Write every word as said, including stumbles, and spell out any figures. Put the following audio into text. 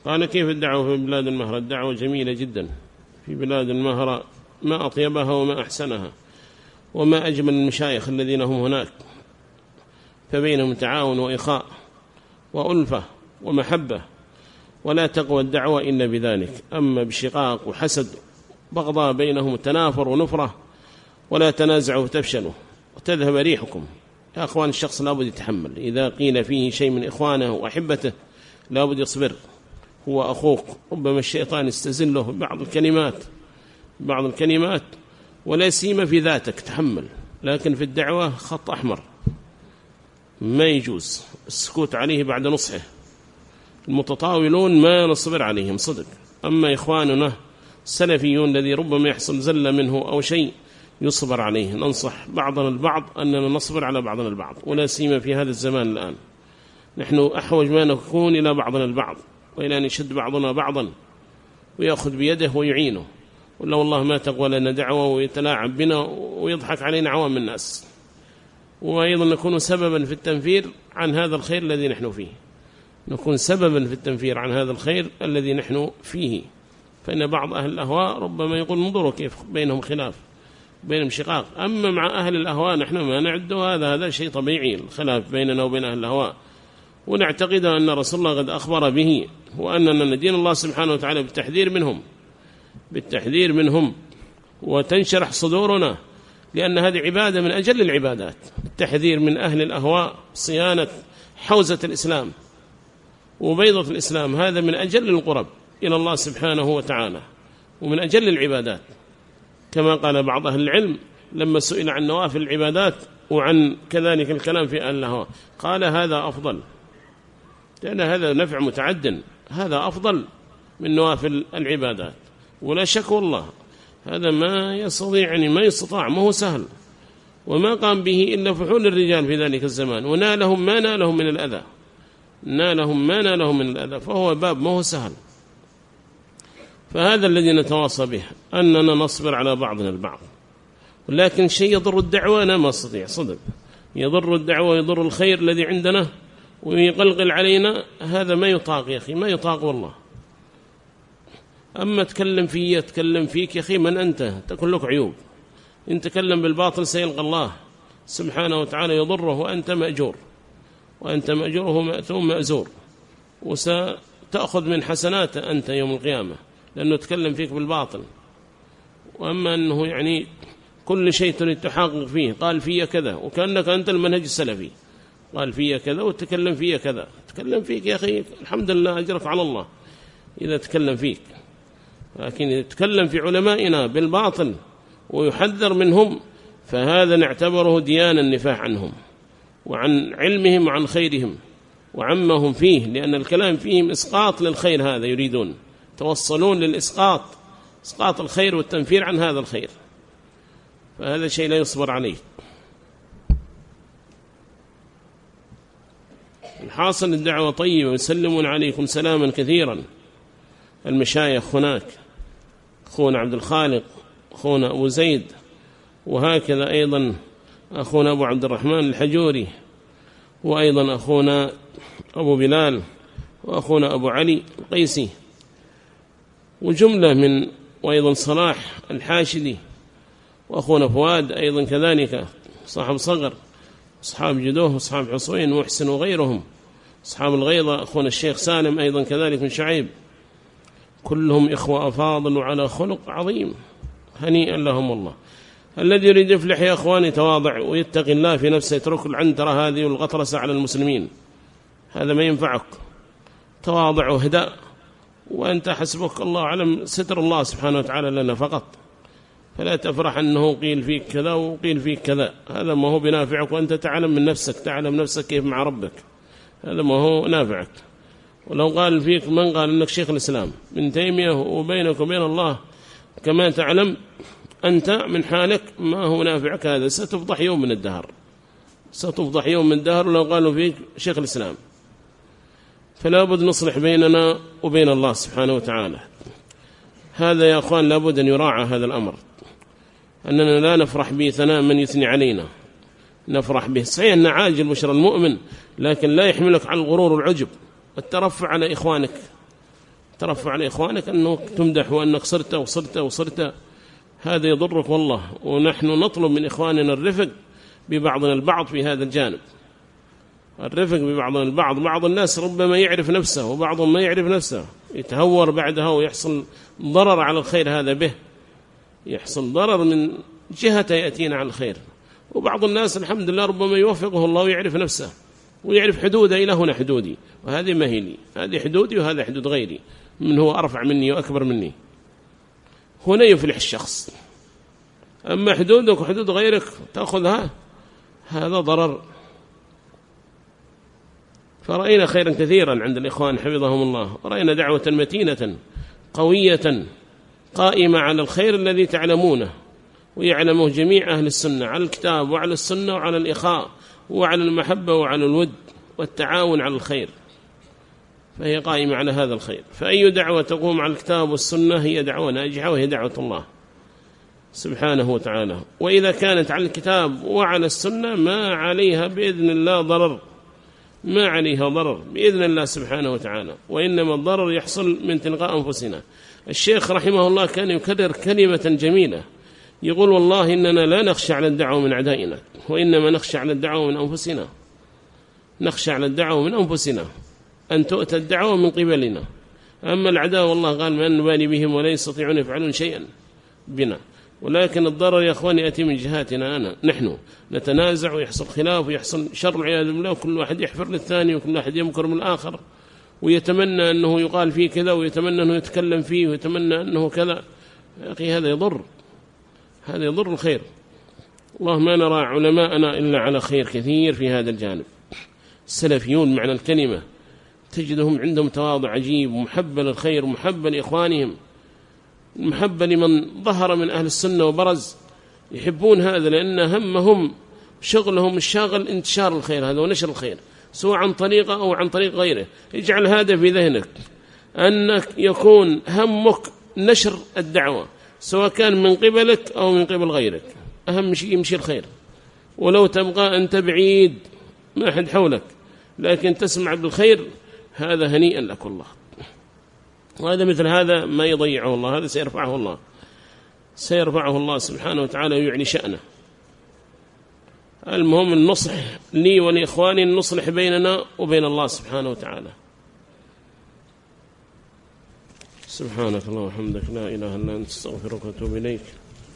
قال كيف الدعوة في بلاد المهرة؟ الدعوة جميلة جدا في بلاد المهرة، ما أطيبها وما أحسنها وما أجمل المشايخ الذين هم هناك، فبينهم تعاون وإخاء وألفة ومحبة، ولا تقوى الدعوة إلا بذلك. أما بشقاق وحسد بغضاء بينهم تنافر ونفرة، ولا تنازعوا وتفشلوا وتذهب ريحكم. يا أخوان، الشخص لابد يتحمل، إذا قيل فيه شيء من إخوانه وأحبته لابد يصبر، هو أخوك، ربما الشيطان يستزله بعض الكلمات بعض الكلمات ولا سيما في ذاتك، تحمل. لكن في الدعوة خط أحمر ما يجوز السكوت عليه بعد نصحه. المتطاولون ما نصبر عليهم صدق. أما إخواننا السلفيون الذي ربما يحصل زلة منه أو شيء يصبر عليه، ننصح بعضنا البعض أننا نصبر على بعضنا البعض، ولا سيما في هذا الزمان الآن. نحن أحوج ما نكون إلى بعضنا البعض، وإلى أن يشد بعضنا بعضا ويأخذ بيده ويعينه، ولا والله ما تقوى لنا دعوة ويتلاعب بنا ويضحك علينا عوام الناس، وأيضا نكون سببا في التنفير عن هذا الخير الذي نحن فيه نكون سببا في التنفير عن هذا الخير الذي نحن فيه. فإن بعض أهل الأهواء ربما يقول انظروا كيف بينهم خلاف، بينهم شقاق. أما مع أهل الأهواء نحن ما نعد هذا هذا شيء طبيعي، الخلاف بيننا وبين أهل الأهواء، ونعتقد أن رسول الله قد أخبر به، وأننا ندين الله سبحانه وتعالى بالتحذير منهم بالتحذير منهم وتنشرح صدورنا، لأن هذه عبادة من أجل العبادات. التحذير من أهل الأهواء، صيانة حوزة الإسلام وبيضة الإسلام، هذا من أجل القرب إلى الله سبحانه وتعالى ومن أجل العبادات، كما قال بعض أهل العلم لما سئل عن نوافل العبادات وعن كذلك الكلام في أهل الهوى، قال هذا أفضل، لأن هذا نفع متعد، هذا أفضل من نوافل العبادات. ولا شك والله هذا ما يستطيع، يعني ما يستطاع، ما هو سهل، وما قام به إلا فحول الرجال في ذلك الزمان، ونالهم ما نالهم من الأذى نالهم ما نالهم من الأذى فهو باب ما هو سهل. فهذا الذي نتواصى به، أننا نصبر على بعضنا البعض. ولكن شيء يضر الدعوة أنا ما أستطيع صدق، يضر الدعوة يضر الخير الذي عندنا ويقلقل علينا، هذا ما يطاق يا أخي، ما يطاق والله. أما تكلم فيه تكلم فيك يا أخي، من أنت؟ تكون لك عيوب، إن تكلم بالباطل سيلقى الله سبحانه وتعالى يضره، وأنت مأجور وأنت مأجوره مأتوم مأزور، وستأخذ من حسناته أنت يوم القيامة، لأنه تكلم فيك بالباطل. وأما أنه يعني كل شيء تريد تحقق فيه، قال فيه كذا، وكأنك أنت المنهج السلفي، قال فيه كذا وتكلم فيه كذا، تكلم فيك يا أخي الحمد لله أجرك على الله إذا تكلم فيك. لكن يتكلم في علمائنا بالباطل ويحذر منهم، فهذا نعتبره ديانا النفاح عنهم وعن علمهم وعن خيرهم وعما هم فيه، لأن الكلام فيهم إسقاط للخير، هذا يريدون توصلون للإسقاط، إسقاط الخير والتنفير عن هذا الخير، فهذا شيء لا يصبر عليه. الحاصل الدعوة طيبة، يسلمون عليكم سلاما كثيرا المشايخ هناك، أخونا عبد الخالق، أخونا أبو زيد، وهكذا أيضا أخونا أبو عبد الرحمن الحجوري، وأيضا أخونا أبو بلال، وأخونا أبو علي القيسي، وجملة من، وأيضا صلاح الحاشدي، وأخونا فؤاد أيضا كذلك صاحب صغر، أصحاب جدوه، أصحاب حصوين وحسن وغيرهم، أصحاب الغيضة، أخونا الشيخ سالم أيضا كذلك من شعيب، كلهم إخوة أفاضل وعلى خلق عظيم، هنيئا لهم الله. الذي يريد يفلح يا أخواني يتواضع ويتقي الله في نفسه، يترك العنترة هذه والغطرسة على المسلمين، هذا ما ينفعك. تواضع وهداء، وأنت حسبك الله علم ستر الله سبحانه وتعالى لنا فقط، فلا تفرح أنه قيل فيك كذا وقيل فيك كذا، هذا ما هو بنافعك، وأنت تعلم من نفسك، تعلم نفسك كيف مع ربك، هذا ما هو نافعك. ولو قال فيك من قال أنك شيخ الإسلام من تيمية، وبينك وبين الله كما تعلم أنت من حالك ما هو نافعك، هذا ستفضح يوم من الدهر، ستفضح يوم من الدهر لو قالوا فيك شيخ الإسلام. فلا بد نصلح بيننا وبين الله سبحانه وتعالى. هذا يا أخوان لابد أن يراعى هذا الأمر، أننا لا نفرح به ثناء من يثني علينا، نفرح به صحيح أن عاجل بشر المؤمن، لكن لا يحملك على الغرور والعجب والترفع على إخوانك ترفع على إخوانك أنه تمدح وأنك صرت وصرت وصرت، هذا يضرك والله. ونحن نطلب من إخواننا الرفق ببعضنا البعض في هذا الجانب، الرفق ببعضنا البعض. بعض الناس ربما يعرف نفسه وبعضهم ما يعرف نفسه، يتهور بعدها ويحصل ضرر على الخير، هذا به يحصل ضرر من جهة يأتينا على الخير. وبعض الناس الحمد لله ربما يوفقه الله ويعرف نفسه ويعرف حدوده، إلى هنا حدودي وهذه ما هي لي، هذه حدودي وهذا حدود غيري، من هو أرفع مني وأكبر مني، هنا يفلح الشخص. أما حدودك وحدود غيرك تأخذها، هذا ضرر. فرأينا خيرا كثيرا عند الإخوان حفظهم الله، ورأينا دعوة متينة قوية قائمة على الخير الذي تعلمونه ويعلمه جميع أهل السنة، على الكتاب وعلى السنة وعلى الإخاء وعلى المحبة وعلى الود والتعاون على الخير، فهي قائمة على هذا الخير. فأي دعوة تقوم على الكتاب والسنة هي دعوة ناجحة، وهي دعوة الله سبحانه وتعالى. وإذا كانت على الكتاب وعلى السنة ما عليها بإذن الله ضرر، ما عليها ضرر بإذن الله سبحانه وتعالى، وإنما الضرر يحصل من تلقاء أنفسنا. الشيخ رحمه الله كان يكرر كلمة جميلة، يقول والله إننا لا نخشى على الدعوة من أعدائنا، وإنما نخشى على الدعوة من أنفسنا، نخشى على الدعوة من أنفسنا أن تؤتى الدعوة من قبلنا. أما العداء والله قال ما نبالي بهم ولا يستطيعون يفعلون شيئا بنا، ولكن الضرر يا أخواني يأتي من جهاتنا أنا، نحن نتنازع ويحصل خلاف ويحصل شر والعياذ بالله، وكل واحد يحفر للثاني وكل واحد يمكر من الآخر ويتمنى أنه يقال فيه كذا ويتمنى أنه يتكلم فيه ويتمنى أنه كذا. يا أخي هذا يضر، هذا يضر الخير. الله ما نرى علماءنا إلا على خير كثير في هذا الجانب. السلفيون معنى الكلمة تجدهم عندهم تواضع عجيب ومحبة للخير ومحبة لإخوانهم، المحبة لمن ظهر من أهل السنة وبرز، يحبون هذا لأن همهم شغلهم الشاغل انتشار الخير هذا ونشر الخير، سواء عن طريقه أو عن طريق غيره. اجعل هذا في ذهنك، أنك يكون همك نشر الدعوة سواء كان من قبلك أو من قبل غيرك، أهم شيء يمشي الخير. ولو تبقى أنت بعيد ما أحد حولك لكن تسمع بالخير، هذا هنيئا لك والله. وهذا مثل هذا ما يضيعه الله، هذا سيرفعه الله، سيرفعه الله سبحانه وتعالى ويعني شأنه. المهم النصح لي ولإخواني، النصلح بيننا وبين الله سبحانه وتعالى. سبحانك اللهم وبحمدك لا إله إلا أنت، استغفرك وأتوب إليك.